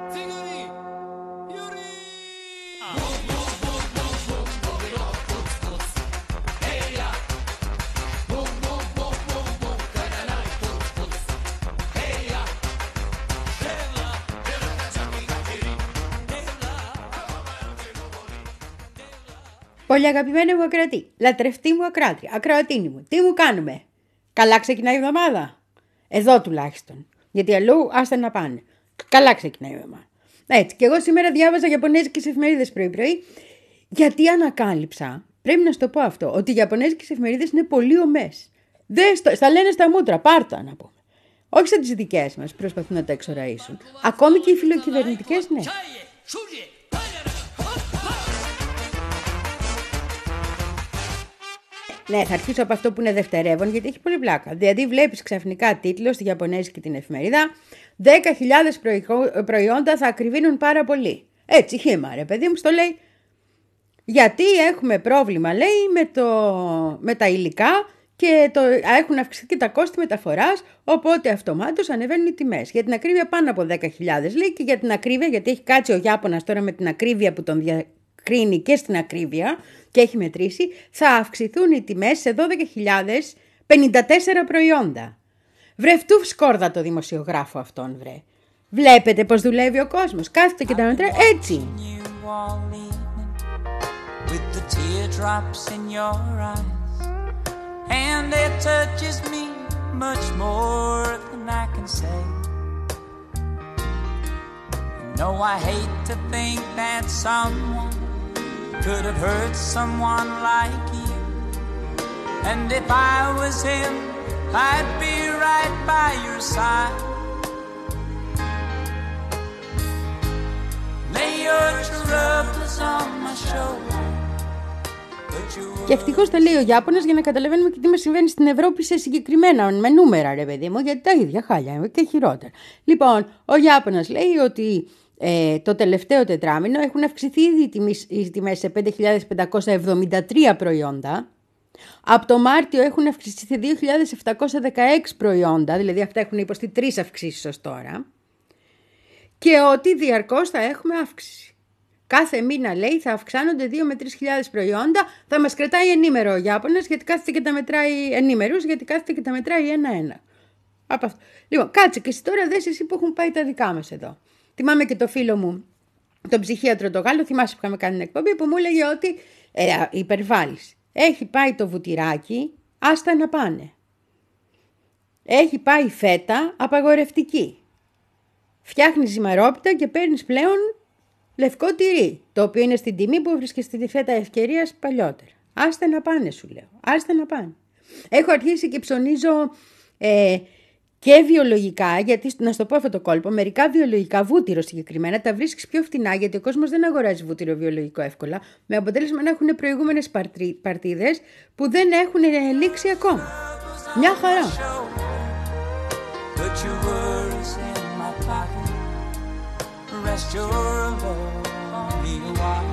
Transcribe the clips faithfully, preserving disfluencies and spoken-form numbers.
Πολύ αγαπημένη μου ακροατή, λατρευτή μου ακράτρια, ακροατίνη μου, τι μου κάνουμε? Καλά ξεκινάει η εβδομάδα. Εδώ τουλάχιστον. Γιατί αλλού άστα να πάνε. Καλά ξεκινάει η εβδομάδα. Έτσι, και εγώ σήμερα διάβαζα Ιαπωνέζικες εφημερίδες πρωί-πρωί, γιατί ανακάλυψα, πρέπει να σου το πω αυτό, ότι οι Ιαπωνέζικες εφημερίδες είναι πολύ ομές. Δεν στο, στα λένε στα μούτρα, πάρτα να πούμε. Όχι σαν τις δικές μας, προσπαθούν να τα εξοραίσουν. Ακόμη και οι φιλοκυβερνητικές, ναι. Ναι, θα αρχίσω από αυτό που είναι δευτερεύον, γιατί έχει πολύ πλάκα. Δηλαδή, βλέπεις ξαφνικά τίτλο στη Ιαπωνέζικη την εφημερίδα: δέκα χιλιάδες προϊόντα θα ακριβίνουν πάρα πολύ. Έτσι, χύμα, ρε παιδί μου, στο λέει. Γιατί έχουμε πρόβλημα, λέει, με, το, με τα υλικά και το, έχουν αυξηθεί και τα κόστη μεταφοράς, οπότε αυτομάτως ανεβαίνουν οι τιμές. Για την ακρίβεια πάνω από δέκα χιλιάδες, λέει, και για την ακρίβεια, γιατί έχει κάτσει ο Ιάπωνας τώρα με την ακρίβεια που τον διακρίνει και στην ακρίβεια και έχει μετρήσει, θα αυξηθούν οι τιμές σε δώδεκα χιλιάδες πενήντα τέσσερα προϊόντα. Βρε φτού σκόρδα το δημοσιογράφο αυτόν, βρε. Βλέπετε πως δουλεύει ο κόσμος. Κάθεται και τα μετράει έτσι. With the teardrops in your eyes, and it touches me much more than I can say. You know I hate to think that someone could have hurt someone like you, and if I was him, I'd be right by your side. Lay your troubles on my shoulder. Και ευτυχώς τα λέει ο Ιάπωνας για να καταλαβαίνουμε και τι μας συμβαίνει στην Ευρώπη σε συγκεκριμένα, με νούμερα, ρε παιδί μου, γιατί τα ίδια χάλια και χειρότερα. Λοιπόν, ο Ιάπωνας λέει ότι ε, το τελευταίο τετράμινο έχουν αυξηθεί ήδη οι τιμές σε πέντε χιλιάδες πεντακόσια εβδομήντα τρία προϊόντα. Από το Μάρτιο έχουν αυξηθεί δύο χιλιάδες επτακόσια δεκαέξι προϊόντα, δηλαδή αυτά έχουν υποστεί τρεις αυξήσεις ως τώρα. Και ότι διαρκώς θα έχουμε αύξηση. Κάθε μήνα, λέει, θα αυξάνονται δύο με τρεις χιλιάδες προϊόντα. Θα μας κρατάει ενήμερο ο Ιάπωνας, γιατί κάθεται και τα μετράει ενήμερους, γιατί κάθεται και τα μετράει ένα-ένα. Από αυτό. Λοιπόν, κάτσε και εσύ τώρα δες εσύ που έχουν πάει τα δικά μας εδώ. Θυμάμαι και το φίλο μου, τον ψυχίατρο το Γάλλο, θυμάσαι που είχαμε κάνει την εκπομπή, που μου έλεγε ότι ε, υπερβάλλεις. Έχει πάει το βουτυράκι, άστα να πάνε. Έχει πάει φέτα απαγορευτική. Φτιάχνεις ζυμαρόπιτα και παίρνεις πλέον λευκό τυρί, το οποίο είναι στην τιμή που βρίσκες στη φέτα ευκαιρίας παλιότερα. Άστε να πάνε, σου λέω. Άστε να πάνε. Έχω αρχίσει και ψωνίζω ε, και βιολογικά, γιατί να σου το πω αυτό το κόλπο, μερικά βιολογικά, βούτυρο συγκεκριμένα, τα βρίσκεις πιο φτηνά, γιατί ο κόσμος δεν αγοράζει βούτυρο βιολογικό εύκολα, με αποτέλεσμα να έχουν προηγούμενες παρτίδες που δεν έχουν λήξει ακόμα. Μια χαρά. Rest your love on me a while.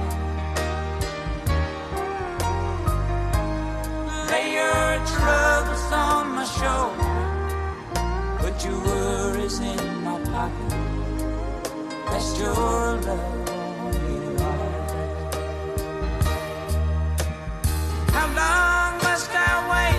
Lay your troubles on my shoulder. Put your worries in my pocket. Rest your love on me a while. How long must I wait?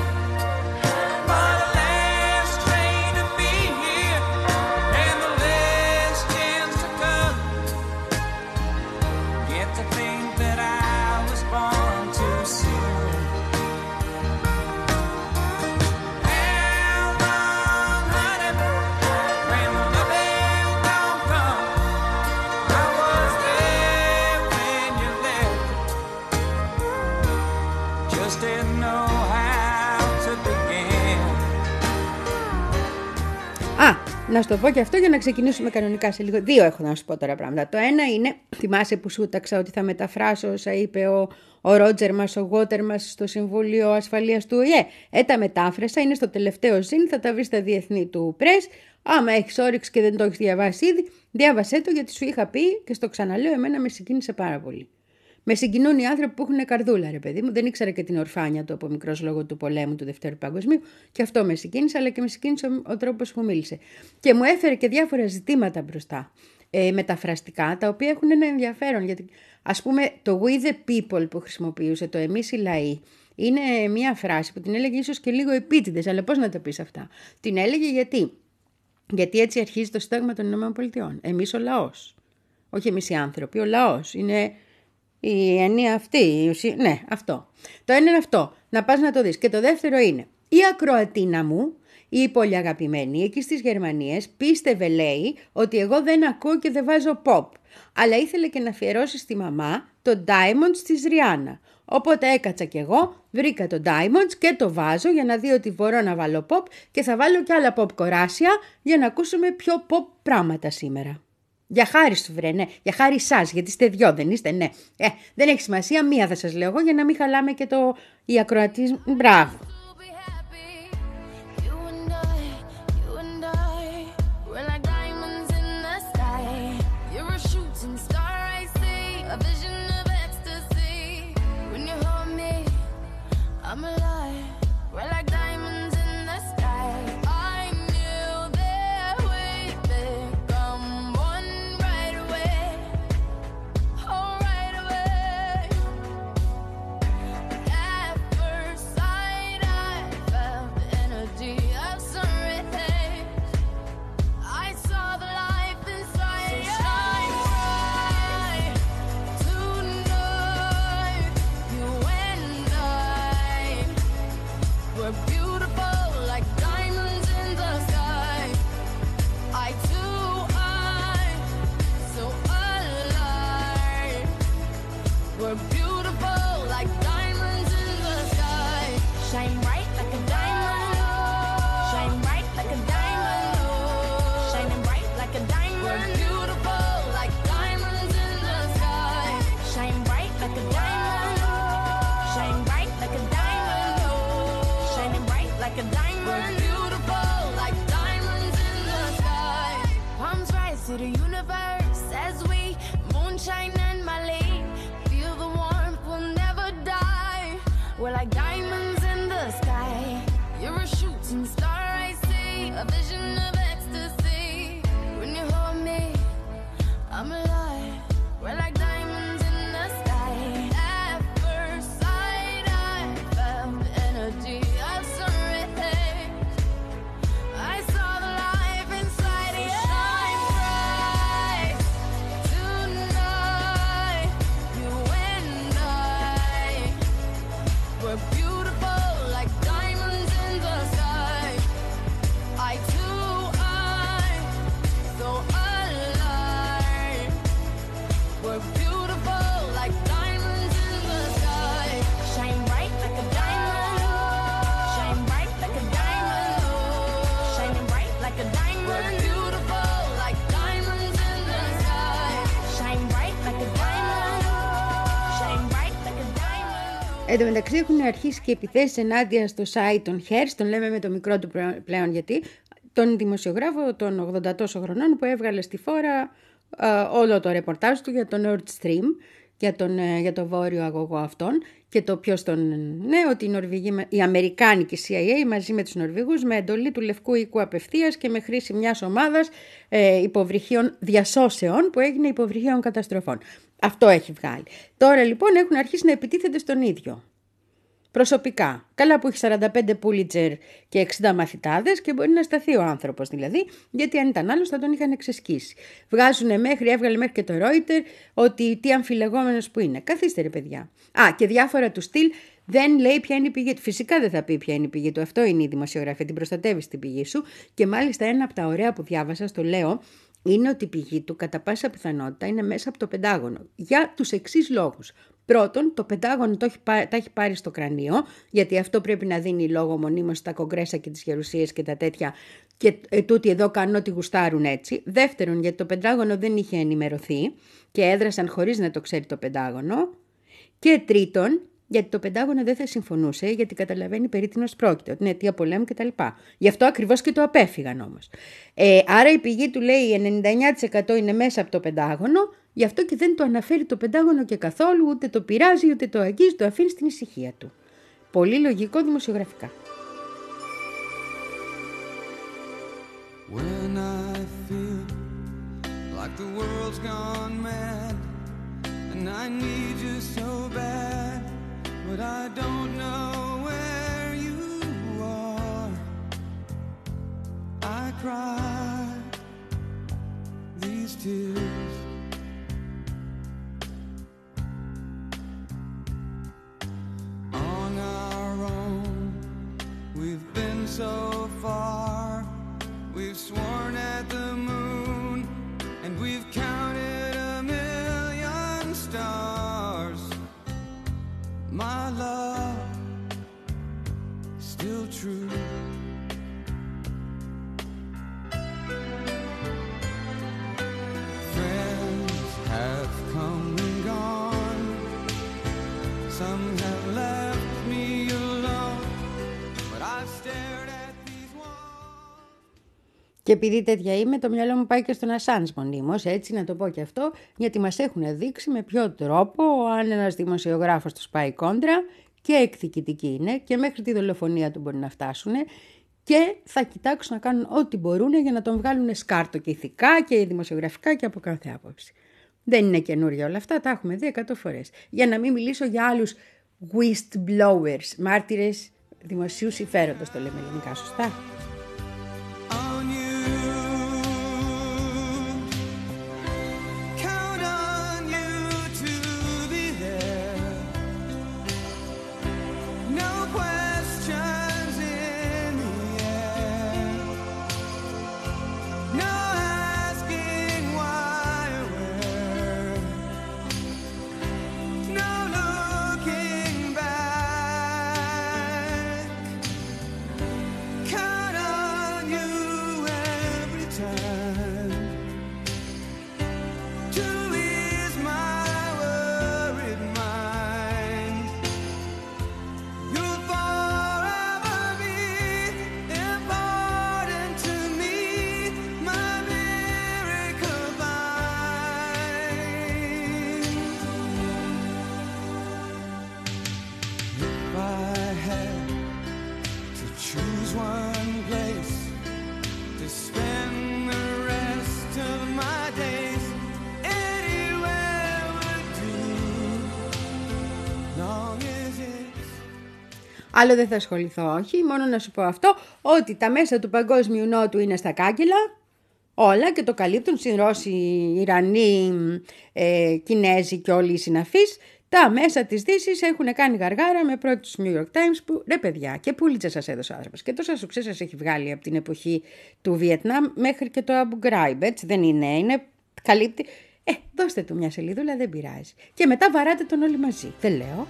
Να σου το πω και αυτό για να ξεκινήσουμε κανονικά σε λίγο. Δύο έχω να σου πω τώρα πράγματα. Το ένα είναι, θυμάσαι που σου ταξα ότι θα μεταφράσω όσα είπε ο, ο Ρότζερ μας, ο Γότερ μας στο Συμβούλιο Ασφαλείας του ΟΗΕ. Ε, τα μετάφρασα, είναι στο τελευταίο ζήν, θα τα βρεις στα διεθνή του press. Άμα έχεις όρεξη και δεν το έχεις διαβάσει ήδη, διάβασέ το, γιατί σου είχα πει και στο ξαναλέω, εμένα με συγκίνησε πάρα πολύ. Με συγκινούν οι άνθρωποι που έχουν καρδούλα, ρε παιδί μου. Δεν ήξερα και την ορφάνια του από μικρός λόγω του πολέμου του Δευτέρου Παγκοσμίου. Και αυτό με συγκίνησε, αλλά και με συγκίνησε ο, ο τρόπος που μίλησε. Και μου έφερε και διάφορα ζητήματα μπροστά. ε, μεταφραστικά, τα οποία έχουν ένα ενδιαφέρον. Γιατί, ας πούμε, το we the people που χρησιμοποιούσε, το εμείς οι λαοί, είναι μια φράση που την έλεγε ίσως και λίγο επίτηδες, αλλά πώς να τα πεις αυτά. Την έλεγε γιατί. Γιατί έτσι αρχίζει το Σύνταγμα των Ηνωμένων Πολιτειών. Εμείς ο λαός. Όχι εμείς οι άνθρωποι, ο λαός. Είναι η έννοια αυτή. Η ουσία... Ναι, αυτό. Το ένα είναι αυτό. Να πας να το δεις. Και το δεύτερο είναι η ακροατίνα μου, η πολύ αγαπημένη, εκεί στις Γερμανίες, πίστευε, λέει, ότι εγώ δεν ακούω και δεν βάζω pop. Αλλά ήθελε και να αφιερώσει στη μαμά το Diamonds της Ριάννα. Οπότε έκατσα κι εγώ, βρήκα το Diamonds και το βάζω για να δει ότι μπορώ να βάλω pop και θα βάλω κι άλλα pop κοράσια για να ακούσουμε πιο pop πράγματα σήμερα. Για χάρη σου βρε, ναι, για χάρη σας, γιατί είστε δυο, δεν είστε, ναι. Ε, δεν έχει σημασία, μία θα σας λέω εγώ για να μην χαλάμε και το η ακροατής. Μπράβο. Εν τω μεταξύ έχουν αρχίσει και επιθέσεις ενάντια στο site των Hertz, τον λέμε με το μικρό του πλέον γιατί, τον δημοσιογράφο των ογδόντα τόσο χρονών που έβγαλε στη φόρα ε, όλο το ρεπορτάζ του για το Nord Stream, για, τον, ε, για το βόρειο αγωγό αυτόν και το ποιος τον... Ναι, ότι η, Νορβηγή, η Αμερικάνικη σι άι έι μαζί με τους Νορβηγούς με εντολή του Λευκού Οίκου απευθείας και με χρήση μιας ομάδας ε, υποβρυχίων διασώσεων που έγινε υποβρυχίων καταστροφών. Αυτό έχει βγάλει. Τώρα λοιπόν έχουν αρχίσει να επιτίθενται στον ίδιο. Προσωπικά. Καλά που έχει σαράντα πέντε Πούλιτσερ και εξήντα μαθητάδες και μπορεί να σταθεί ο άνθρωπος δηλαδή, γιατί αν ήταν άλλος θα τον είχαν εξεσκίσει. Βγάζουν μέχρι, έβγαλε μέχρι και το Reuters ότι τι αμφιλεγόμενος που είναι. Καθίστε ρε παιδιά. Α, και διάφορα του στυλ δεν λέει ποια είναι η πηγή του. Φυσικά δεν θα πει ποια είναι η πηγή του. Αυτό είναι η δημοσιογραφία. Την προστατεύεις την πηγή σου. Και μάλιστα ένα από τα ωραία που διάβασα, στο λέω, είναι ότι η πηγή του κατά πάσα πιθανότητα είναι μέσα από το Πεντάγωνο. Για τους εξής λόγους. Πρώτον, το Πεντάγωνο το έχει, τα έχει πάρει στο κρανίο, γιατί αυτό πρέπει να δίνει λόγο μονίμως στα κογκρέσα και τις γερουσίες και τα τέτοια, και ε, τούτοι εδώ κάνουν ό,τι γουστάρουν έτσι. Δεύτερον, γιατί το Πεντάγωνο δεν είχε ενημερωθεί και έδρασαν χωρίς να το ξέρει το Πεντάγωνο. Και τρίτον, γιατί το Πεντάγωνο δεν θα συμφωνούσε, γιατί καταλαβαίνει περί τίνος πρόκειται, ότι είναι αιτία πολέμου κτλ. Γι' αυτό ακριβώς και το απέφυγαν όμως. Ε, άρα η πηγή του λέει ενενήντα εννέα τοις εκατό είναι μέσα από το Πεντάγωνο, γι' αυτό και δεν το αναφέρει το Πεντάγωνο και καθόλου, ούτε το πειράζει, ούτε το αγγίζει, το αφήνει στην ησυχία του. Πολύ λογικό δημοσιογραφικά. When I feel like the world's gone mad, and I need you so bad, but I don't know where you are. I cry these tears on our own. We've been so far, we've sworn at the moon, and we've counted a million stars. My love, still true. Friends have come and gone, some have left me alone, but I've stared at these walls. Και επειδή τέτοια είμαι, το μυαλό μου πάει και στον Ασάνζ μονίμως, έτσι να το πω και αυτό, γιατί μας έχουν δείξει με ποιο τρόπο αν ένας δημοσιογράφος του πάει κόντρα και εκδικητική είναι και μέχρι τη δολοφονία του μπορεί να φτάσουν και θα κοιτάξουν να κάνουν ό,τι μπορούν για να τον βγάλουν σκάρτο και ηθικά και δημοσιογραφικά και από κάθε άποψη. Δεν είναι καινούργια όλα αυτά, τα έχουμε δει εκατό φορές. Για να μην μιλήσω για άλλους whistleblowers, μάρτυρες δημοσίου συμφέροντος, το λέμε ελληνικά σωστά. Άλλο δεν θα ασχοληθώ, όχι, μόνο να σου πω αυτό, ότι τα μέσα του Παγκόσμιου Νότου είναι στα κάγκελα, όλα και το καλύπτουν συν Ρώσοι, Ιρανοί, ε, Κινέζοι και όλοι οι συναφείς. Τα μέσα της Δύσης έχουν κάνει γαργάρα με πρώτη τους New York Times που, ρε παιδιά, και πούλιτσα σας έδωσε ο άνθρωπος και τόσα σουξέ σας έχει βγάλει από την εποχή του Βιετνάμ μέχρι και το Abu Ghraib, έτσι δεν είναι, είναι, καλύπτει. Ε, δώστε του μια σελίδουλα, δεν πειράζει. Και μετά βαράτε τον όλοι μαζί, δεν λέω.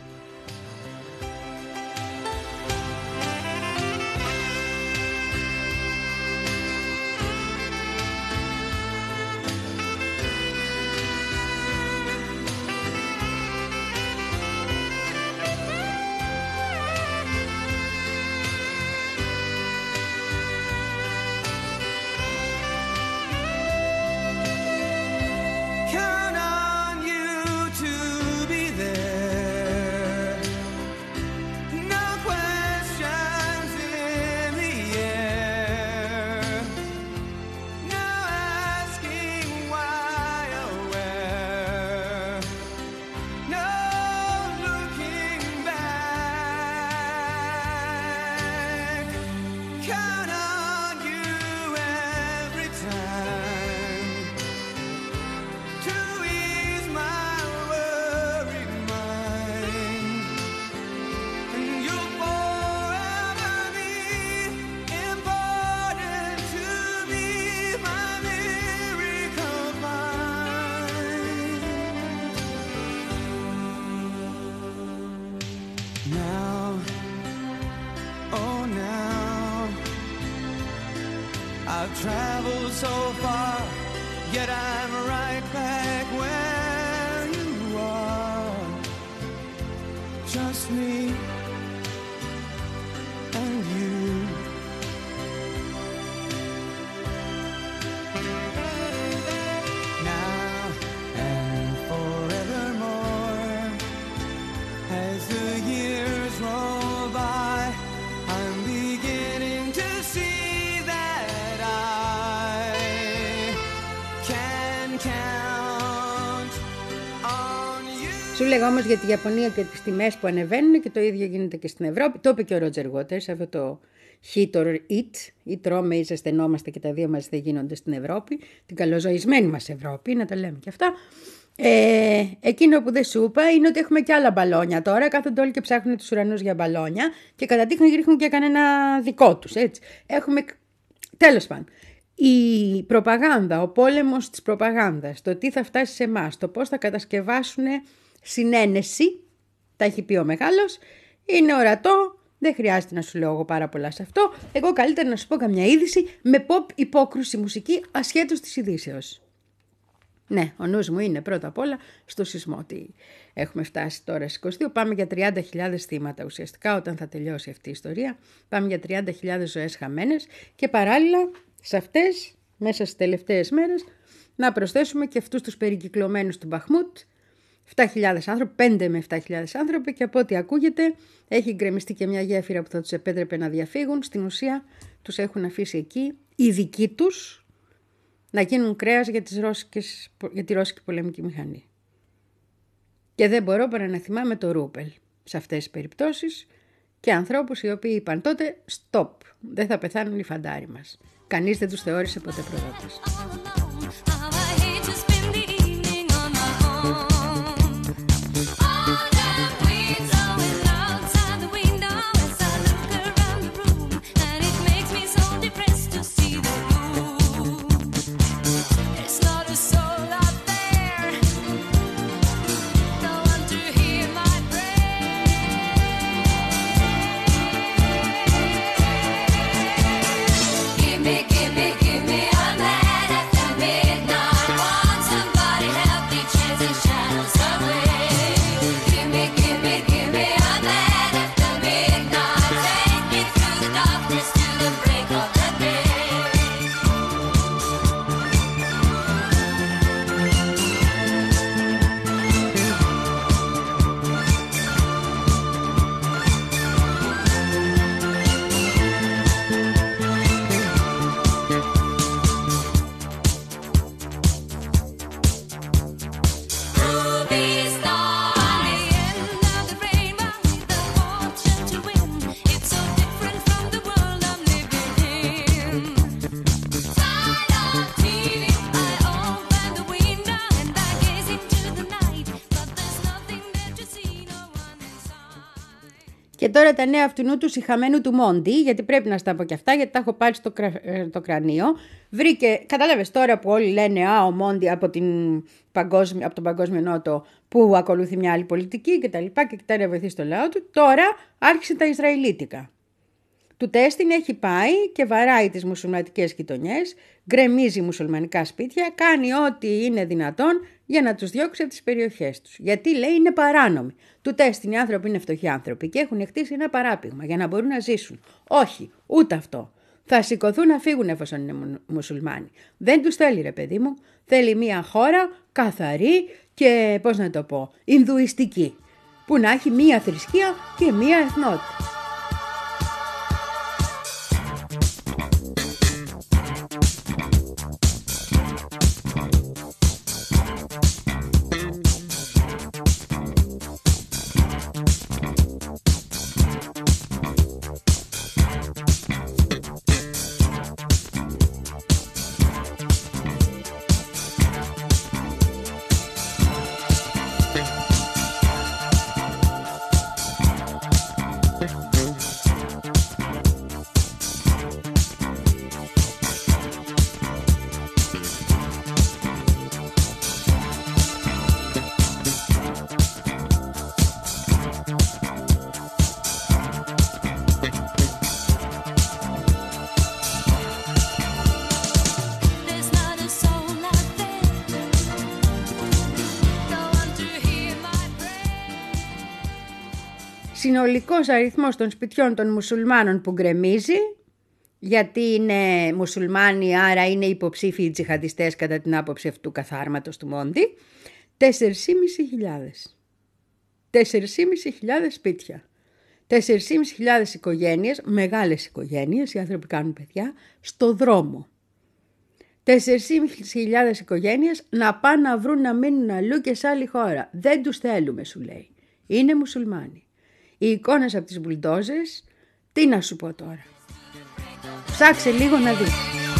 I've traveled so far, yet I'm right back where you are. Just me and you. Now and forevermore, as the years roll by, I'm beginning to see that I count on you. Σου λέγα όμως για τη Ιαπωνία και τις τιμές που ανεβαίνουν και το ίδιο γίνεται και στην Ευρώπη. Το είπε και ο Ρότζερ Waters, αυτό το hit or eat, ή τρώμε ή ζεσθενόμαστε και τα δύο μας δεν γίνονται στην Ευρώπη, την καλοζωισμένη μας Ευρώπη, να τα λέμε και αυτά. Ε, εκείνο που δεν σου είπα είναι ότι έχουμε και άλλα μπαλόνια τώρα. Κάθονται όλοι και ψάχνουν τους ουρανούς για μπαλόνια και κατά τύχη ρίχνουν και κανένα δικό τους. Έτσι. Έχουμε... Τέλος πάντων, η προπαγάνδα, ο πόλεμος της προπαγάνδας, το τι θα φτάσει σε εμάς, το πώς θα κατασκευάσουν συνένεση, τα έχει πει ο μεγάλος, είναι ορατό. Δεν χρειάζεται να σου λέω εγώ πάρα πολλά σε αυτό. Εγώ καλύτερα να σου πω καμιά είδηση με pop υπόκρουση μουσική ασχέτως της ειδήσεως. Ναι, ο νους μου είναι πρώτα απ' όλα στο σεισμό. Ότι έχουμε φτάσει τώρα στις είκοσι δύο, πάμε για τριάντα χιλιάδες θύματα ουσιαστικά όταν θα τελειώσει αυτή η ιστορία. Πάμε για τριάντα χιλιάδες ζωές χαμένες και παράλληλα σε αυτές, μέσα στις τελευταίες μέρες, να προσθέσουμε και αυτούς τους περικυκλωμένους του Μπαχμούτ, επτά χιλιάδες άνθρωποι, πέντε με επτά χιλιάδες άνθρωποι και από ό,τι ακούγεται έχει γκρεμιστεί και μια γέφυρα που θα τους επέτρεπε να διαφύγουν. Στην ουσία τους έχουν αφήσει εκεί οι δικοί τους να γίνουν κρέας για, τις ρώσικες, για τη ρώσικη πολεμική μηχανή. Και δεν μπορώ παρά να θυμάμαι το Ρούπελ σε αυτές τις περιπτώσεις και ανθρώπους οι οποίοι είπαν τότε stop, δεν θα πεθάνουν οι φαντάροι μας. Κανείς δεν τους θεώρησε ποτέ προδότες. Και τώρα τα νέα αυτού του σιχαμένου του Μόντι, γιατί πρέπει να στα πω και αυτά, γιατί τα έχω πάρει στο κρα... το κρανίο. Βρήκε, κατάλαβες τώρα που όλοι λένε «Α, ο Μόντι από, την παγκόσμια, από τον Παγκόσμιο Νότο που ακολουθεί μια άλλη πολιτική» και τα λοιπά και κοιτάει να βοηθήσει το λαό του. Τώρα άρχισε τα Ισραηλίτικα. Του τέστην έχει πάει και βαράει τις μουσουλμανικές γειτονιές, γκρεμίζει μουσουλμανικά σπίτια, κάνει ό,τι είναι δυνατόν για να τους διώξει από τις περιοχές τους. Γιατί λέει είναι παράνομοι. Του τέστην οι άνθρωποι είναι φτωχοί άνθρωποι και έχουν χτίσει ένα παράπηγμα για να μπορούν να ζήσουν. Όχι, ούτε αυτό. Θα σηκωθούν να φύγουν εφόσον είναι μουσουλμάνοι. Δεν τους θέλει ρε παιδί μου. Θέλει μια χώρα καθαρή και πώς να το πω, ινδουιστική. Που να έχει μια θρησκεία και μια εθνότητα. Συνολικός αριθμός των σπιτιών των μουσουλμάνων που γκρεμίζει, γιατί είναι μουσουλμάνοι, άρα είναι υποψήφιοι τζιχαντιστές κατά την άποψη αυτού καθάρματος του Μόντι, τέσσερις χιλιάδες πεντακόσιες. τέσσερις χιλιάδες πεντακόσιες σπίτια. τέσσερις χιλιάδες πεντακόσιες οικογένειες, μεγάλες οικογένειες, οι άνθρωποι κάνουν παιδιά, στο δρόμο. τέσσερις χιλιάδες οικογένειες να πάνε να βρουν να μείνουν αλλού και σε άλλη χώρα. Δεν τους θέλουμε, σου λέει. Είναι μουσουλμάνοι. Οι εικόνες από τις μπουλντόζες, τι να σου πω τώρα. Ψάξε λίγο να δεις.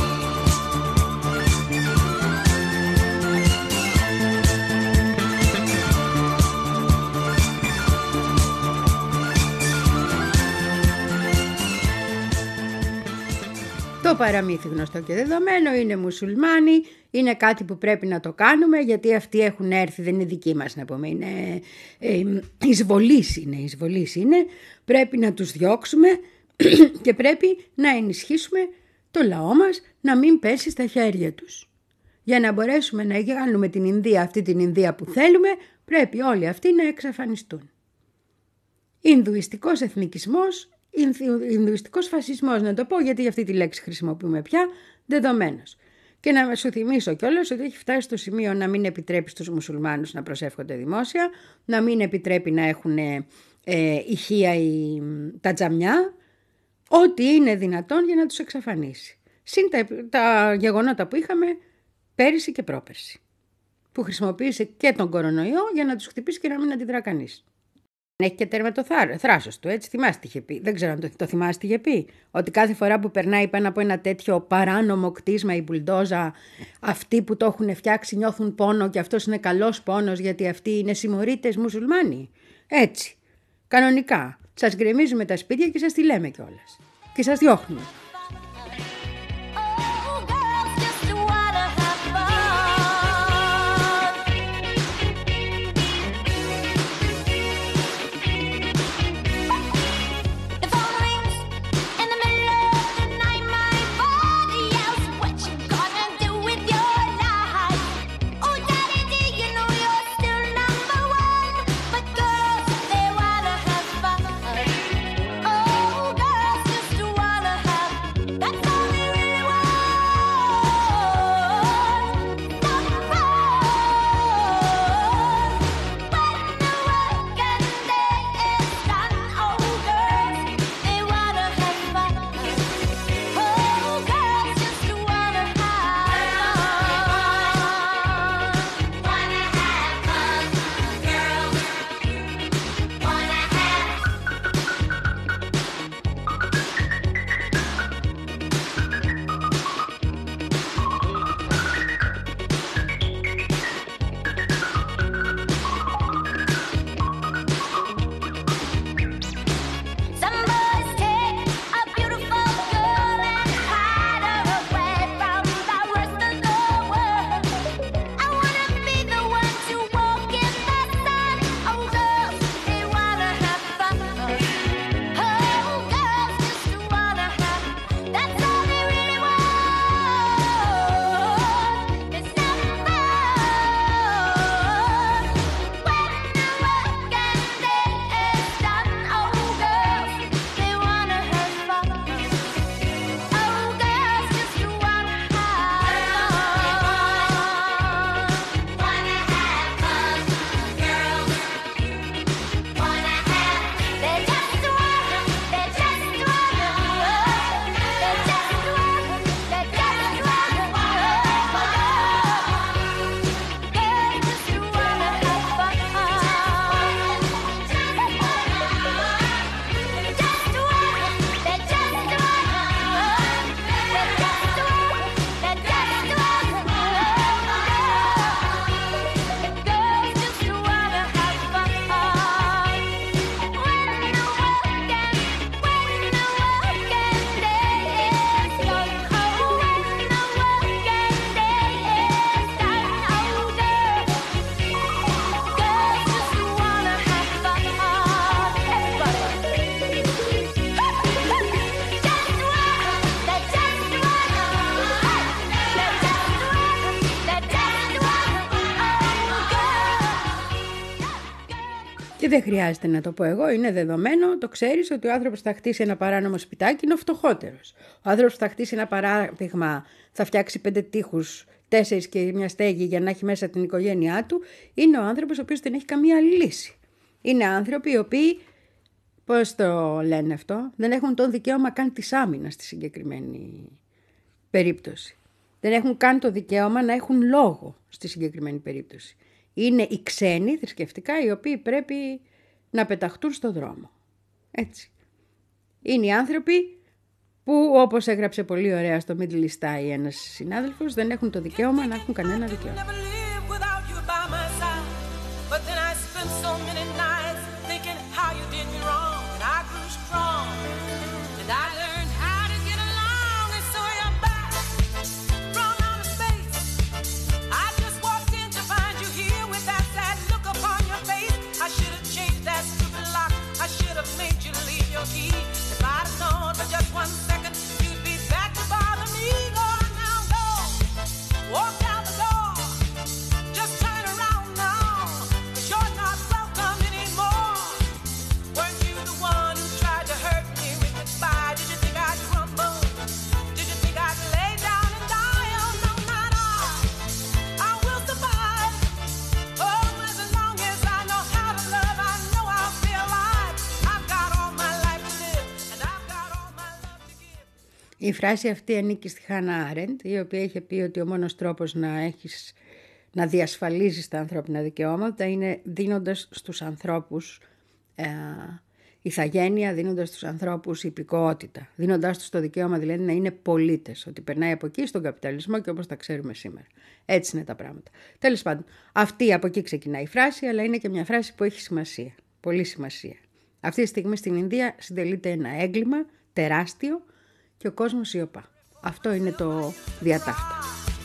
Το παραμύθι γνωστό και δεδομένο, είναι μουσουλμάνοι, είναι κάτι που πρέπει να το κάνουμε γιατί αυτοί έχουν έρθει, δεν είναι δικοί μας να πούμε, είναι ε, εισβολής είναι, εισβολής είναι, πρέπει να τους διώξουμε και πρέπει να ενισχύσουμε το λαό μας να μην πέσει στα χέρια τους. Για να μπορέσουμε να κάνουμε την Ινδία, αυτή την Ινδία που θέλουμε, πρέπει όλοι αυτοί να εξαφανιστούν. Ινδουιστικός εθνικισμός, Ινδουιστικός φασισμός, να το πω γιατί για αυτή τη λέξη χρησιμοποιούμε πια, δεδομένος. Και να σου θυμίσω κιόλας ότι έχει φτάσει στο σημείο να μην επιτρέπει στους μουσουλμάνους να προσεύχονται δημόσια, να μην επιτρέπει να έχουν ε, ηχεία ή τα τζαμιά, ό,τι είναι δυνατόν για να τους εξαφανίσει. Συν τα, τα γεγονότα που είχαμε πέρυσι και πρόπερσι, που χρησιμοποίησε και τον κορονοϊό για να τους χτυπήσει και να μην αντιδρά κανείς. Έχει και τέρμα το θράσος του, έτσι, θυμάστε τι είχε πει. Δεν ξέρω αν το, το θυμάστε τι είχε πει. Ότι κάθε φορά που περνάει πάνω από ένα τέτοιο παράνομο κτίσμα η μπουλντόζα, αυτοί που το έχουν φτιάξει νιώθουν πόνο και αυτός είναι καλός πόνος γιατί αυτοί είναι συμμορίτες μουσουλμάνοι. Έτσι, κανονικά. Σας γκρεμίζουμε τα σπίτια και σας τη λέμε κιόλας. Και σας διώχνουμε. Και δεν χρειάζεται να το πω εγώ, είναι δεδομένο, το ξέρεις ότι ο άνθρωπος θα χτίσει ένα παράνομο σπιτάκι, είναι ο φτωχότερος. Ο άνθρωπος θα χτίσει ένα παράδειγμα, θα φτιάξει πέντε τοίχους, τέσσερις και μια στέγη για να έχει μέσα την οικογένειά του, είναι ο άνθρωπος ο οποίος δεν έχει καμία άλλη λύση. Είναι άνθρωποι οι οποίοι, πώς το λένε αυτό, δεν έχουν το δικαίωμα καν της άμυνας στη συγκεκριμένη περίπτωση. δεν έχουν καν το δικαίωμα να έχουν λόγο στη συγκεκριμένη περίπτωση. Είναι οι ξένοι θρησκευτικά οι οποίοι πρέπει να πεταχτούν στο δρόμο. Έτσι. Είναι οι άνθρωποι που, όπως έγραψε πολύ ωραία στο Middle East Eye ένας συνάδελφος, δεν έχουν το δικαίωμα να έχουν κανένα δικαίωμα. Η φράση αυτή ανήκει στη Χάνα Άρεντ, η οποία είχε πει ότι ο μόνος τρόπος να έχεις, να διασφαλίζεις τα ανθρώπινα δικαιώματα είναι δίνοντας στους ανθρώπους ε, ηθαγένεια, δίνοντας στους ανθρώπους υπηκότητα, δίνοντας τους το δικαίωμα δηλαδή να είναι πολίτες, ότι περνάει από εκεί στον καπιταλισμό και όπως τα ξέρουμε σήμερα. Έτσι είναι τα πράγματα. Τέλος πάντων, αυτή από εκεί ξεκινάει η φράση, αλλά είναι και μια φράση που έχει σημασία, πολύ σημασία. Αυτή τη στιγμή στην Ινδία συντελείται ένα έγκλημα τεράστιο, και ο κόσμος σιωπά. Αυτό είναι το διατάφτα.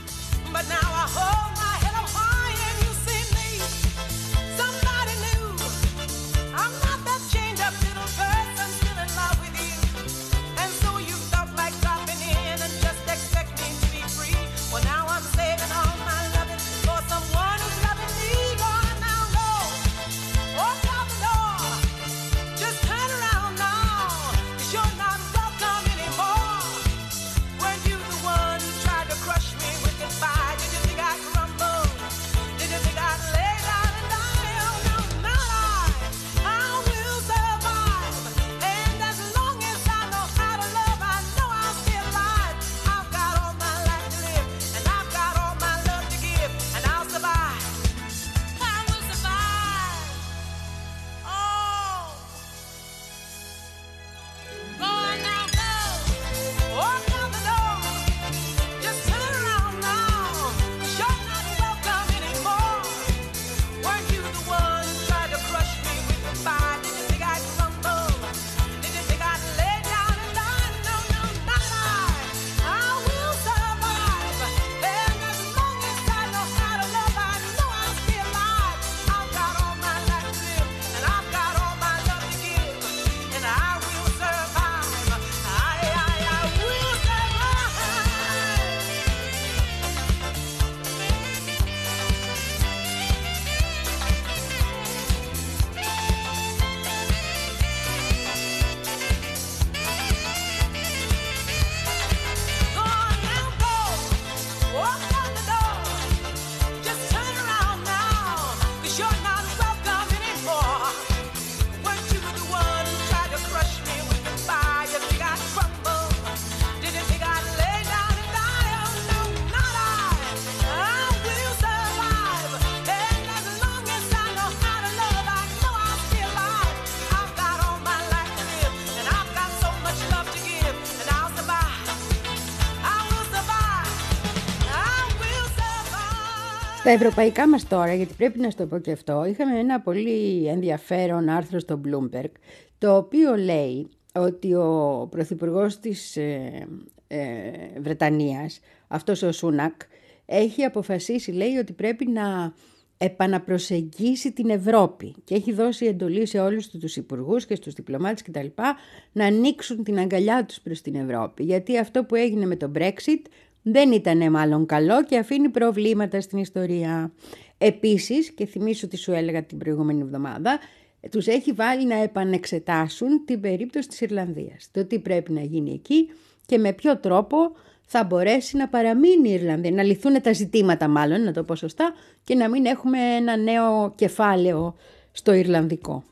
Στα ευρωπαϊκά μας τώρα, γιατί πρέπει να στο πω και αυτό, είχαμε ένα πολύ ενδιαφέρον άρθρο στο Bloomberg, το οποίο λέει ότι ο πρωθυπουργός της ε, ε, Βρετανίας, αυτός ο Σούνακ, έχει αποφασίσει, λέει, ότι πρέπει να επαναπροσεγγίσει την Ευρώπη και έχει δώσει εντολή σε όλους τους υπουργούς και στους διπλωμάτες κτλ. Να ανοίξουν την αγκαλιά τους προς την Ευρώπη. Γιατί αυτό που έγινε με το Brexit δεν ήταν μάλλον καλό και αφήνει προβλήματα στην ιστορία. Επίσης, και θυμίσω ότι σου έλεγα την προηγούμενη εβδομάδα, τους έχει βάλει να επανεξετάσουν την περίπτωση της Ιρλανδίας. Το τι πρέπει να γίνει εκεί και με ποιο τρόπο θα μπορέσει να παραμείνει η Ιρλανδία, να λυθούν τα ζητήματα μάλλον, να το πω σωστά, και να μην έχουμε ένα νέο κεφάλαιο στο Ιρλανδικό.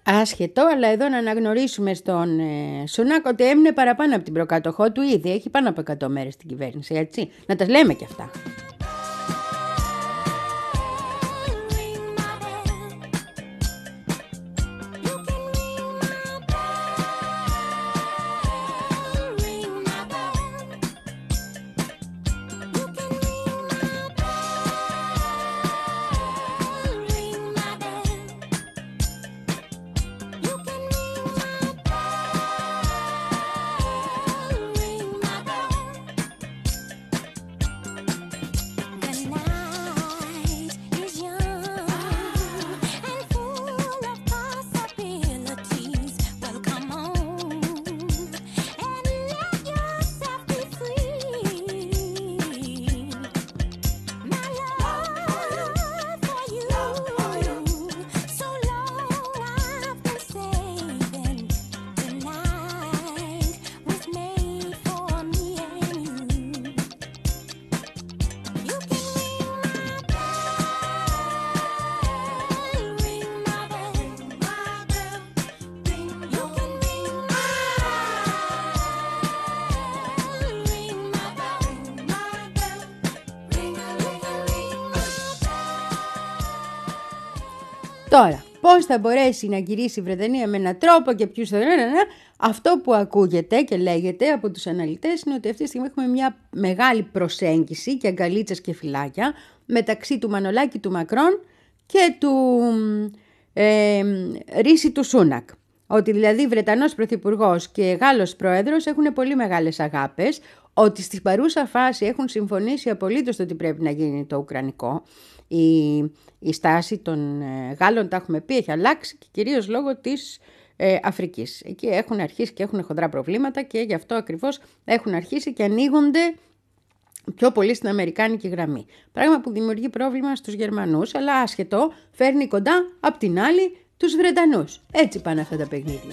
Άσχετο, αλλά εδώ να αναγνωρίσουμε στον ε, Σούνακ ότι έμεινε παραπάνω από την προκάτοχό του ήδη. Έχει πάνω από εκατό μέρες στην κυβέρνηση, έτσι. Να τα λέμε και αυτά. Τώρα, πώς θα μπορέσει να γυρίσει η Βρετανία με έναν τρόπο και ποιους θα... Αυτό που ακούγεται και λέγεται από τους αναλυτές είναι ότι αυτή τη στιγμή έχουμε μια μεγάλη προσέγγιση και αγκαλίτσες και φυλάκια μεταξύ του Μανολάκη του Μακρόν και του ε, Ρίση του Σούνακ. Ότι δηλαδή Βρετανός Πρωθυπουργός και Γάλλος Πρόεδρος έχουν πολύ μεγάλες αγάπες, ότι στη παρούσα φάση έχουν συμφωνήσει απολύτως το ότι πρέπει να γίνει το Ουκρανικό. Η, η στάση των ε, Γάλλων, τα έχουμε πει, έχει αλλάξει και κυρίως λόγω της ε, Αφρικής. Εκεί έχουν αρχίσει και έχουν χοντρά προβλήματα και γι' αυτό ακριβώς έχουν αρχίσει και ανοίγονται πιο πολύ στην αμερικάνικη γραμμή. Πράγμα που δημιουργεί πρόβλημα στους Γερμανούς, αλλά άσχετο φέρνει κοντά απ' την άλλη τους Βρετανούς. Έτσι πάνε αυτά τα παιχνίδια.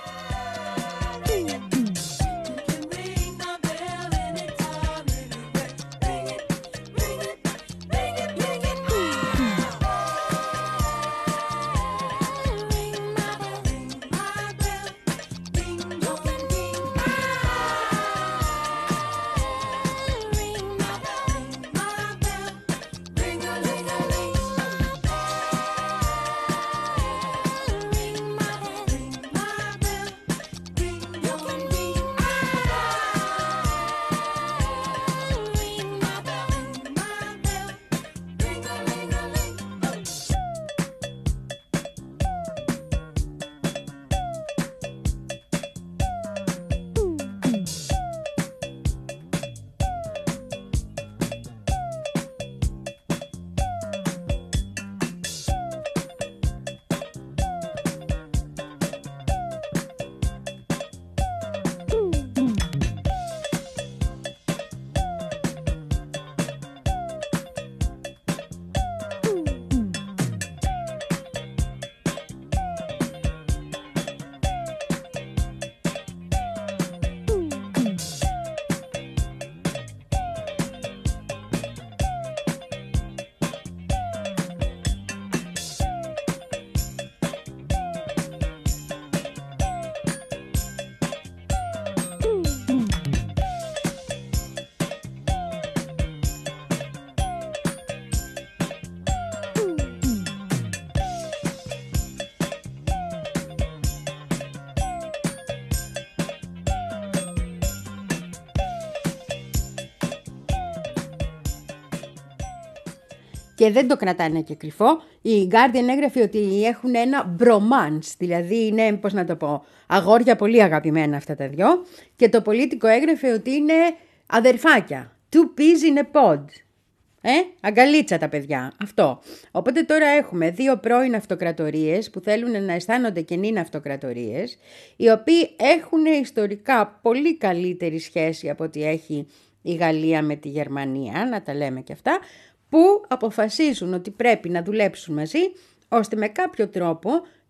Και δεν το κρατάνε και κρυφό. Η Guardian έγραφε ότι έχουν ένα bromance, δηλαδή είναι, πώς να το πω, αγόρια πολύ αγαπημένα αυτά τα δυο. Και το Πολίτικο έγραφε ότι είναι αδερφάκια. Two peas in a pod. Ε, αγκαλίτσα τα παιδιά. Αυτό. Οπότε τώρα έχουμε δύο πρώην αυτοκρατορίες που θέλουν να αισθάνονται και είναι αυτοκρατορίες, οι οποίοι έχουν ιστορικά πολύ καλύτερη σχέση από ό,τι έχει η Γαλλία με τη Γερμανία, να τα λέμε και αυτά, που αποφασίζουν ότι πρέπει να δουλέψουν μαζί, ώστε με κάποιο τρόπο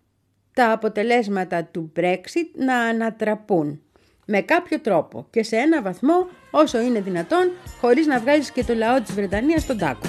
τα αποτελέσματα του Brexit να ανατραπούν. Με κάποιο τρόπο και σε ένα βαθμό όσο είναι δυνατόν, χωρίς να βγάζεις και το λαό της Βρετανίας στον τάκο.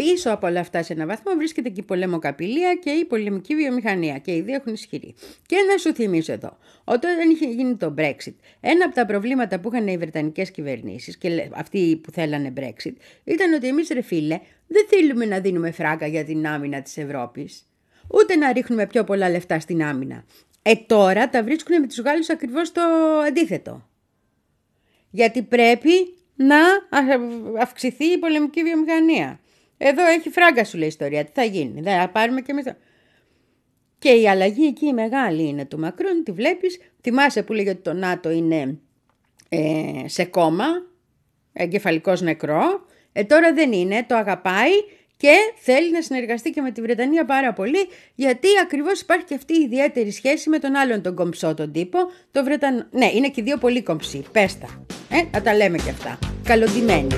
πίσω από όλα αυτά σε έναν βαθμό βρίσκεται και η πολεμοκαπηλεία και η πολεμική βιομηχανία και οι δύο έχουν ισχυρή. Και να σου θυμίσω εδώ, όταν είχε γίνει το Brexit, ένα από τα προβλήματα που είχαν οι βρετανικές κυβερνήσεις και αυτοί που θέλανε Brexit ήταν ότι εμείς, ρε φίλε, δεν θέλουμε να δίνουμε φράγκα για την άμυνα της Ευρώπης, ούτε να ρίχνουμε πιο πολλά λεφτά στην άμυνα. Ε, τώρα τα βρίσκουν με τους Γάλλους ακριβώς το αντίθετο. Γιατί πρέπει να αυξηθεί η πολεμική βιομηχανία. Εδώ έχει φράγκα, σου λέει η ιστορία. Τι θα γίνει, δεν πάρουμε και εμείς. Και η αλλαγή εκεί η μεγάλη είναι του Μακρόν, τη βλέπεις. Θυμάσαι που λέγεται ότι το ΝΑΤΟ είναι ε, σε κόμμα, εγκεφαλικός νεκρό. Ε, τώρα δεν είναι, το αγαπάει και θέλει να συνεργαστεί και με τη Βρετανία πάρα πολύ, γιατί ακριβώς υπάρχει και αυτή η ιδιαίτερη σχέση με τον άλλον τον κομψό τον τύπο, το Βρετανό. Ναι, είναι και δύο πολύ κομψοί, πες τα. Ε, να τα λέμε και αυτά. Καλοντημένοι.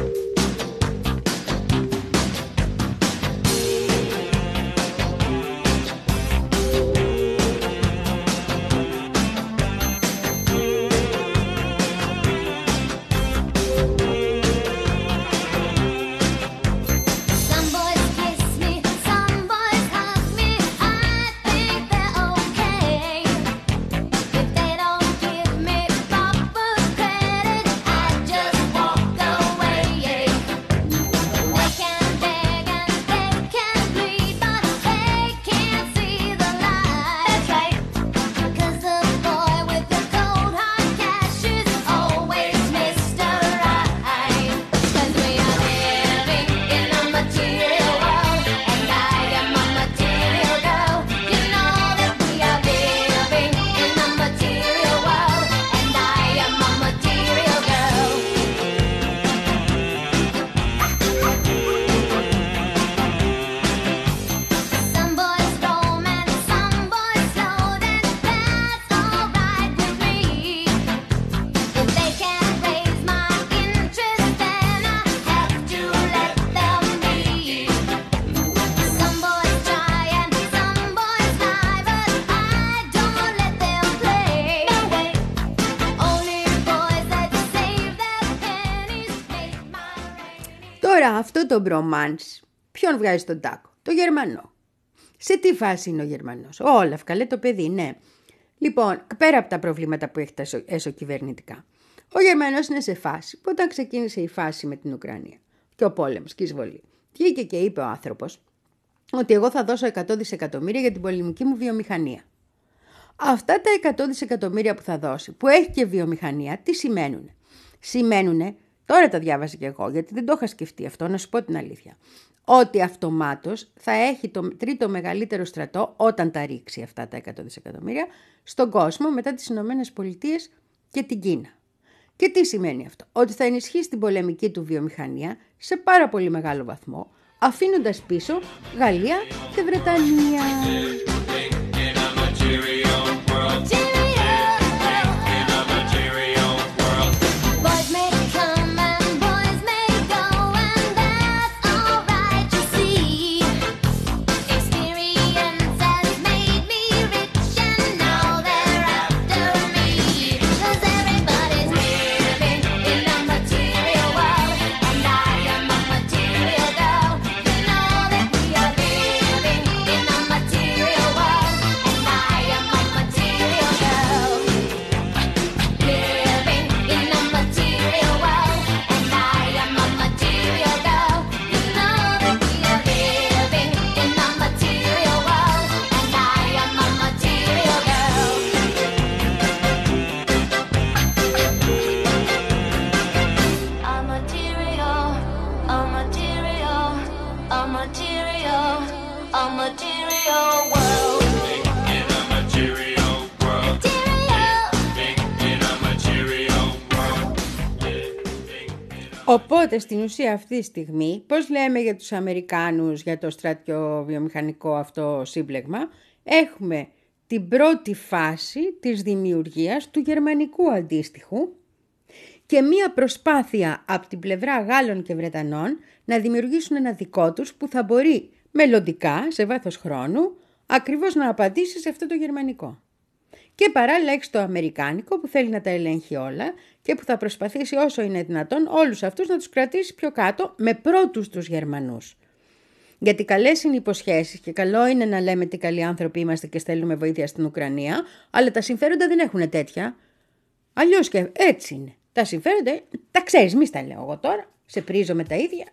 Τώρα αυτό το bromance, ποιον βγάζει στον τάκο? Το Γερμανό. Σε τι φάση είναι ο Γερμανός? Ο Όλαφ, καλέ το παιδί, ναι. Λοιπόν, πέρα από τα προβλήματα που έχει τα εσωκυβερνητικά, ο Γερμανός είναι σε φάση που όταν ξεκίνησε η φάση με την Ουκρανία και ο πόλεμος και η εισβολή, βγήκε και είπε ο άνθρωπος ότι εγώ θα δώσω εκατό δισεκατομμύρια για την πολεμική μου βιομηχανία. Αυτά τα εκατό δισεκατομμύρια που θα δώσει, που έχει και βιομηχανία, τι σημαίνουν? Σημαίνουνε, τώρα τα διάβασα και εγώ, γιατί δεν το είχα σκεφτεί αυτό, να σου πω την αλήθεια, ότι αυτομάτως θα έχει το τρίτο μεγαλύτερο στρατό, όταν τα ρίξει αυτά τα εκατό δισεκατομμύρια, στον κόσμο μετά τις Ηνωμένες Πολιτείες και την Κίνα. Και τι σημαίνει αυτό? Ότι θα ενισχύσει την πολεμική του βιομηχανία σε πάρα πολύ μεγάλο βαθμό, αφήνοντας πίσω Γαλλία και Βρετανία. Οπότε στην ουσία αυτή τη στιγμή, πώς λέμε για τους Αμερικάνους, για το στρατιοβιομηχανικό αυτό σύμπλεγμα, έχουμε την πρώτη φάση της δημιουργίας του γερμανικού αντίστοιχου και μία προσπάθεια από την πλευρά Γάλλων και Βρετανών να δημιουργήσουν ένα δικό τους που θα μπορεί μελλοντικά, σε βάθος χρόνου, ακριβώς να απαντήσει σε αυτό το γερμανικό. Και παράλληλα έχεις το αμερικάνικο που θέλει να τα ελέγχει όλα και που θα προσπαθήσει όσο είναι δυνατόν όλους αυτούς να τους κρατήσει πιο κάτω με πρώτους τους Γερμανούς. Γιατί καλές είναι οι υποσχέσεις και καλό είναι να λέμε τι καλοί άνθρωποι είμαστε και στέλνουμε βοήθεια στην Ουκρανία, αλλά τα συμφέροντα δεν έχουν τέτοια. Αλλιώς και έτσι είναι. Τα συμφέροντα, τα ξέρεις, μη στα λέω εγώ τώρα, σε πρίζω με τα ίδια.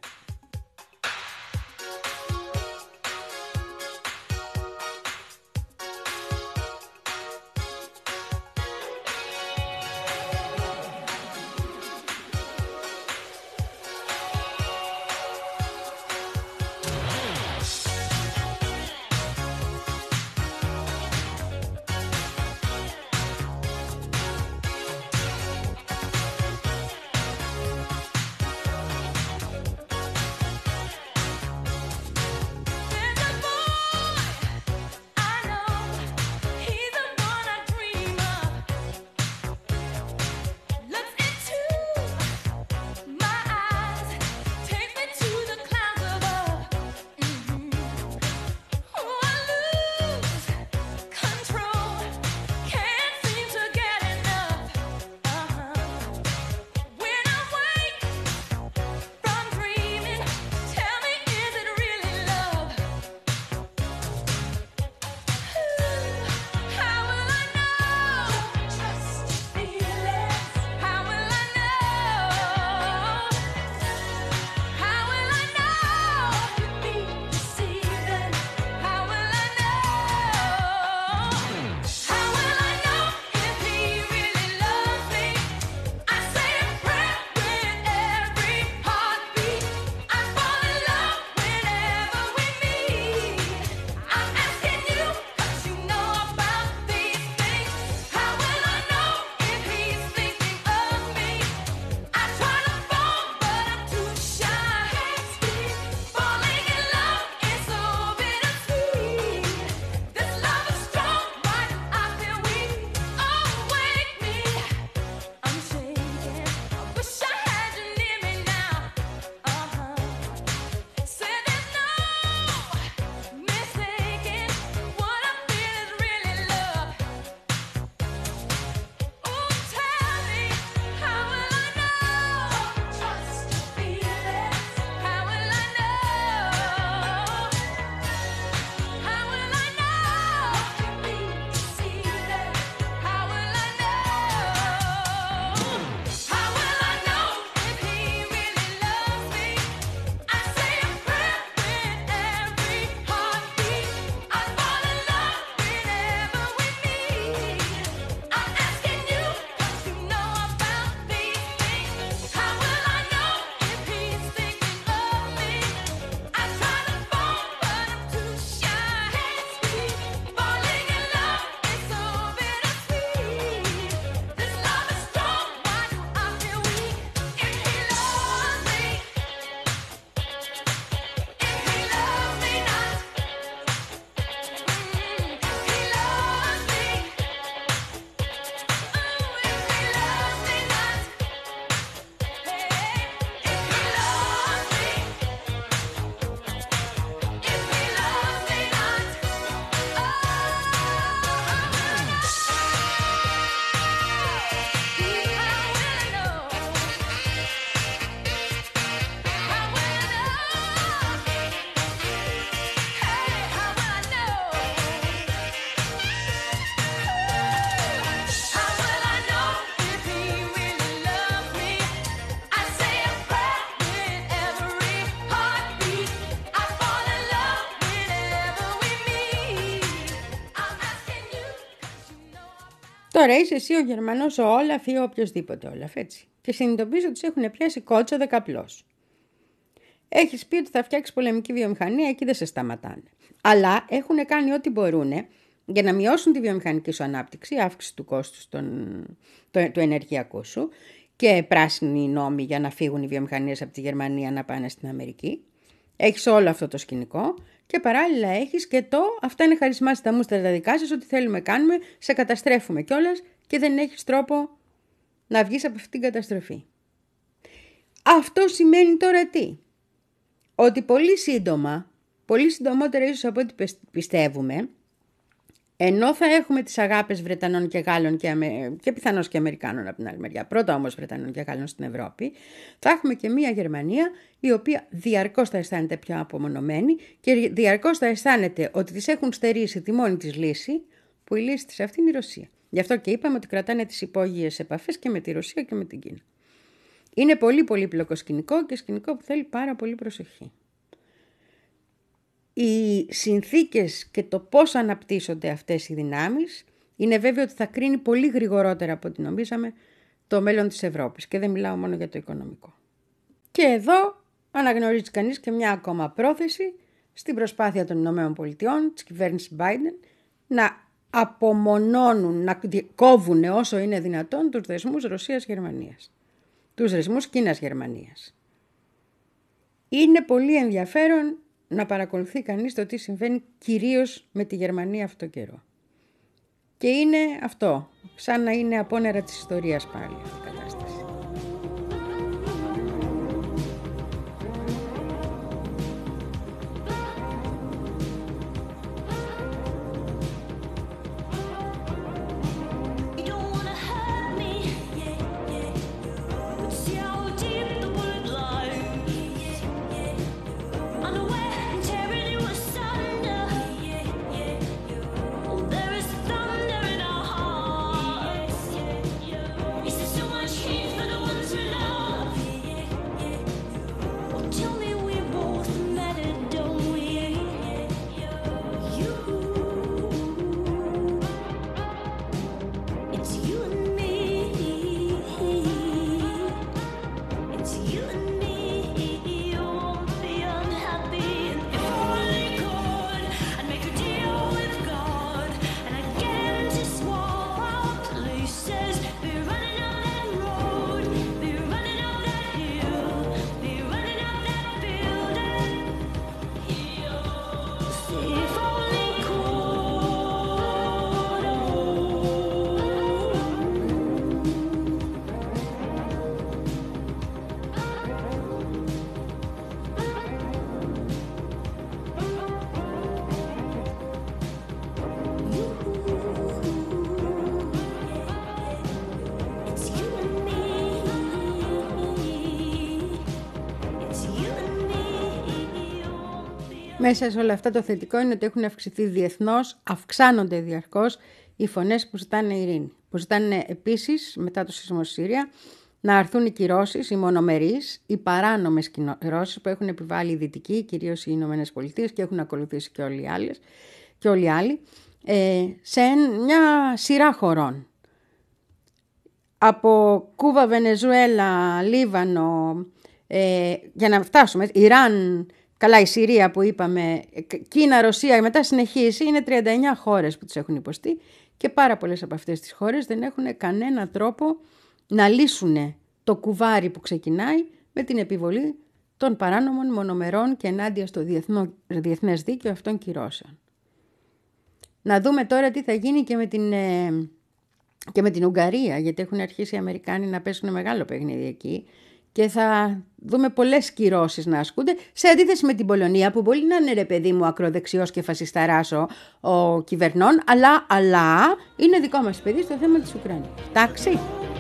Τώρα είσαι εσύ ο Γερμανός ο Όλαφ ή οποιοδήποτε Όλαφ, έτσι. Και συνειδητοποιείς ότι σε έχουν πιάσει κότσο δεκαπλώς. Έχεις πει ότι θα φτιάξεις πολεμική βιομηχανία, εκεί δεν σε σταματάνε. Αλλά έχουν κάνει ό,τι μπορούν για να μειώσουν τη βιομηχανική σου ανάπτυξη, αύξηση του κόστους των, το, του ενεργειακού σου και πράσινοι νόμοι για να φύγουν οι βιομηχανίες από τη Γερμανία να πάνε στην Αμερική. Έχεις όλο αυτό το σκηνικό και παράλληλα έχεις και το αυτά είναι χαρισμάσεις τα μούστρα τα δικά σας, ό,τι θέλουμε κάνουμε, σε καταστρέφουμε κιόλας και δεν έχεις τρόπο να βγεις από αυτήν την καταστροφή. Αυτό σημαίνει τώρα τι? Ότι πολύ σύντομα, πολύ συντομότερα ίσως από ό,τι πιστεύουμε, Ενώ θα έχουμε τις αγάπες Βρετανών και Γάλλων και, Αμε... και πιθανώς και Αμερικάνων από την άλλη μεριά, πρώτα όμως Βρετανών και Γάλλων στην Ευρώπη, θα έχουμε και μια Γερμανία η οποία διαρκώς θα αισθάνεται πιο απομονωμένη και διαρκώς θα αισθάνεται ότι της έχουν στερήσει τη μόνη της λύση, που η λύση της αυτή είναι η Ρωσία. Γι' αυτό και είπαμε ότι κρατάνε τις υπόγειες επαφές και με τη Ρωσία και με την Κίνα. Είναι πολύ πολύπλοκο σκηνικό και σκηνικό που θέλει πάρα πολύ προσοχή. Οι συνθήκες και το πώς αναπτύσσονται αυτές οι δυνάμεις είναι βέβαιο ότι θα κρίνει πολύ γρηγορότερα από ό,τι νομίζαμε το μέλλον της Ευρώπης, και δεν μιλάω μόνο για το οικονομικό. Και εδώ αναγνωρίζει κανείς και μια ακόμα πρόθεση στην προσπάθεια των Ηνωμένων Πολιτειών, της κυβέρνησης Biden, να απομονώνουν, να κόβουν όσο είναι δυνατόν τους δεσμούς Ρωσίας-Γερμανίας, τους δεσμούς Κίνας-Γερμανίας. Είναι πολύ ενδιαφέρον να παρακολουθεί κανείς το τι συμβαίνει κυρίως με τη Γερμανία αυτόν τον καιρό. Και είναι αυτό, σαν να είναι απόνερα της ιστορίας πάλι αυτή η κατάσταση. Μέσα σε όλα αυτά το θετικό είναι ότι έχουν αυξηθεί διεθνώς, αυξάνονται διαρκώς οι φωνές που ζητάνε ειρήνη. Που ζητάνε επίσης, μετά το σεισμό στη Συρία, να αρθούν οι κυρώσεις, οι μονομερείς, οι παράνομες κυρώσεις που έχουν επιβάλει οι Δυτικοί, κυρίως οι Ηνωμένες Πολιτείες, και έχουν ακολουθήσει και όλοι οι, άλλες, και όλοι οι άλλοι, ε, σε μια σειρά χωρών. Από Κούβα, Βενεζουέλα, Λίβανο, ε, για να φτάσουμε, Ιράν, καλά, η Συρία που είπαμε, Κίνα, Ρωσία, μετά συνεχίσει, είναι τριάντα εννιά χώρες που τις έχουν υποστεί και πάρα πολλές από αυτές τις χώρες δεν έχουν κανένα τρόπο να λύσουν το κουβάρι που ξεκινάει με την επιβολή των παράνομων μονομερών και ενάντια στο διεθνό, διεθνές δίκαιο αυτών κυρώσεων. Να δούμε τώρα τι θα γίνει και με την, και με την Ουγγαρία, γιατί έχουν αρχίσει οι Αμερικάνοι να παίζουν μεγάλο παιχνίδι εκεί. Και θα δούμε πολλές κυρώσεις να ασκούνται, σε αντίθεση με την Πολωνία, που μπορεί να είναι, ρε παιδί μου, ακροδεξιός και φασισταράς ο, ο κυβερνών, αλλά, αλλά είναι δικό μας παιδί στο θέμα της Ουκρανίας. Εντάξει.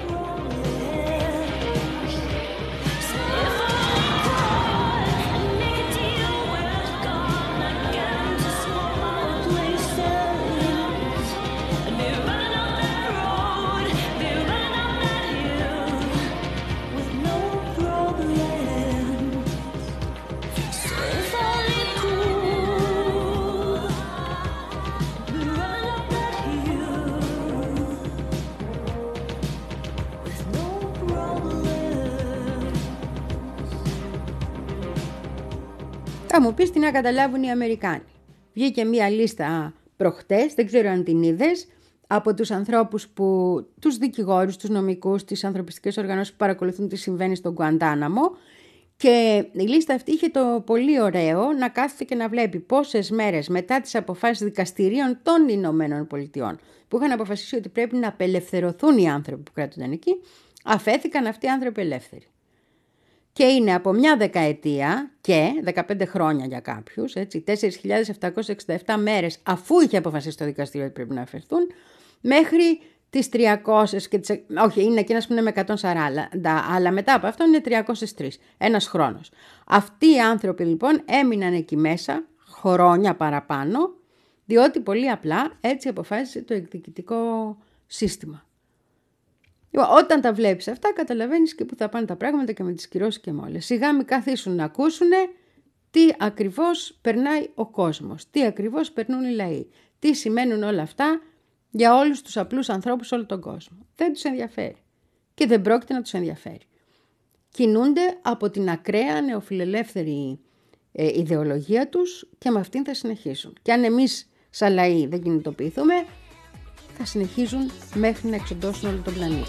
Θα μου πεις τι να καταλάβουν οι Αμερικάνοι. Βγήκε μία λίστα προχτές, δεν ξέρω αν την είδες, από τους ανθρώπους που, τους δικηγόρους, τους νομικούς, τις ανθρωπιστικές οργανώσεις που παρακολουθούν τι συμβαίνει στον Γκουαντάναμο, και η λίστα αυτή είχε το πολύ ωραίο να κάθεται και να βλέπει πόσες μέρες μετά τις αποφάσεις δικαστηρίων των Ηνωμένων Πολιτειών, που είχαν αποφασίσει ότι πρέπει να απελευθερωθούν οι άνθρωποι που κρατούνταν εκεί, αφέθηκαν αυτοί οι άνθρωποι ελεύθεροι. Και είναι από μια δεκαετία και δεκαπέντε χρόνια για κάποιους, έτσι, τέσσερις χιλιάδες επτακόσιες εξήντα επτά μέρες αφού είχε αποφασίσει το δικαστήριο ότι πρέπει να αφαιρθούν, μέχρι τις τριακόσιες και τις, όχι, είναι εκείνες που είναι με εκατόν σαράντα, αλλά μετά από αυτό είναι τριακόσιες τρεις, ένας χρόνος. Αυτοί οι άνθρωποι λοιπόν έμειναν εκεί μέσα χρόνια παραπάνω, διότι πολύ απλά έτσι αποφάσισε το εκδικητικό σύστημα. Όταν τα βλέπεις αυτά, καταλαβαίνεις και πού θα πάνε τα πράγματα και με τις κυρώσεις και με όλες. Σιγά μην καθίσουν να ακούσουν τι ακριβώς περνάει ο κόσμος, τι ακριβώς περνούν οι λαοί, τι σημαίνουν όλα αυτά για όλους τους απλούς ανθρώπους σε όλο τον κόσμο. Δεν τους ενδιαφέρει και δεν πρόκειται να τους ενδιαφέρει. Κινούνται από την ακραία νεοφιλελεύθερη ε, ιδεολογία τους και με αυτήν θα συνεχίσουν. Και αν εμείς σαν λαοί δεν κινητοποιηθούμε, θα συνεχίζουν μέχρι να εξοντώσουν όλο τον πλανήτη.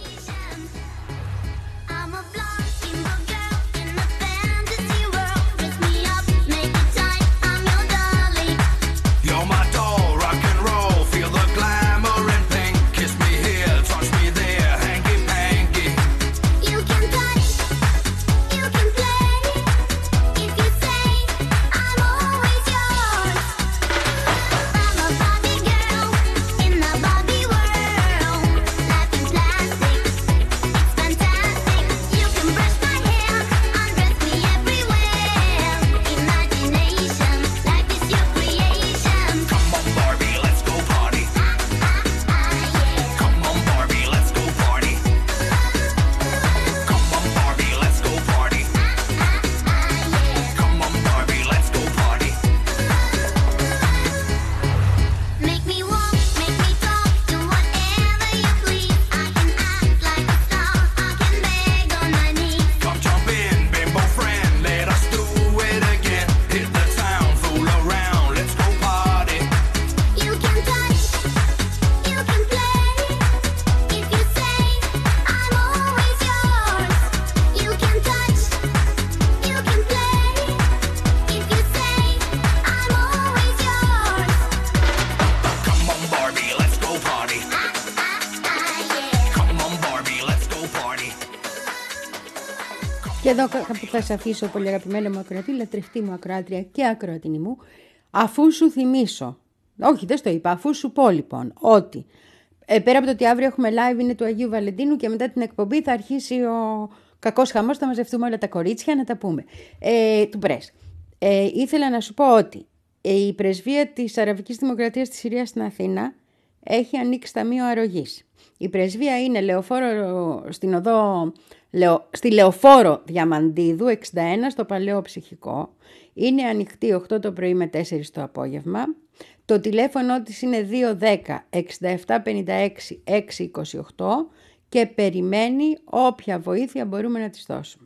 Και εδώ που θα σε αφήσω, πολύ αγαπημένα μου ακροατή, λατρευτή μου ακροάτρια και ακροατινή μου, αφού σου θυμίσω, όχι δεν στο είπα, αφού σου πω λοιπόν ότι ε, πέρα από το ότι αύριο έχουμε live είναι του Αγίου Βαλεντίνου και μετά την εκπομπή θα αρχίσει ο κακός χαμός, θα μαζευτούμε όλα τα κορίτσια να τα πούμε, ε, του Πρέσ. Ε, ήθελα να σου πω ότι ε, η πρεσβεία της Αραβικής Δημοκρατίας της Συρίας στην Αθήνα έχει ανοίξει ταμείο αρρωγής. Η πρεσβεία είναι λεωφόρο, στην οδό, λεω, στη Λεωφόρο Διαμαντίδου εξήντα ένα στο Παλαιό Ψυχικό. Είναι ανοιχτή οκτώ το πρωί με τέσσερις το απόγευμα. Το τηλέφωνο της είναι δύο ένα μηδέν εξήντα επτά πενήντα έξι έξι είκοσι οκτώ και περιμένει όποια βοήθεια μπορούμε να της δώσουμε.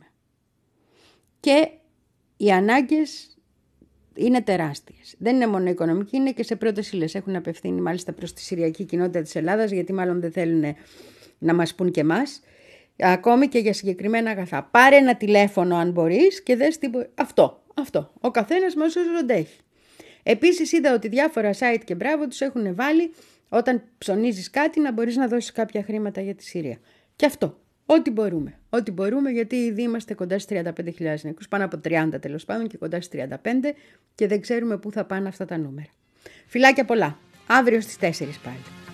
Και οι ανάγκες είναι τεράστιες. Δεν είναι μόνο οικονομική, είναι και σε πρώτες ύλες. Έχουν απευθύνει μάλιστα προς τη Συριακή κοινότητα της Ελλάδας, γιατί μάλλον δεν θέλουν να μας πούν και εμάς. Ακόμη και για συγκεκριμένα αγαθά. Πάρε ένα τηλέφωνο αν μπορείς και δες τι μπορεί. Αυτό, αυτό. Ο καθένας μας όσο αντέχει. Επίσης είδα ότι διάφορα site και μπράβο τους έχουν βάλει όταν ψωνίζεις κάτι να μπορείς να δώσεις κάποια χρήματα για τη Συρία. Και αυτό. Ό,τι μπορούμε. Ό,τι μπορούμε, γιατί ήδη είμαστε κοντά στις τριάντα πέντε χιλιάδες νεκρούς, πάνω από τριάντα τέλος πάντων και κοντά στις τριάντα πέντε και δεν ξέρουμε πού θα πάνε αυτά τα νούμερα. Φιλάκια πολλά. Αύριο στις τέσσερις πάλι.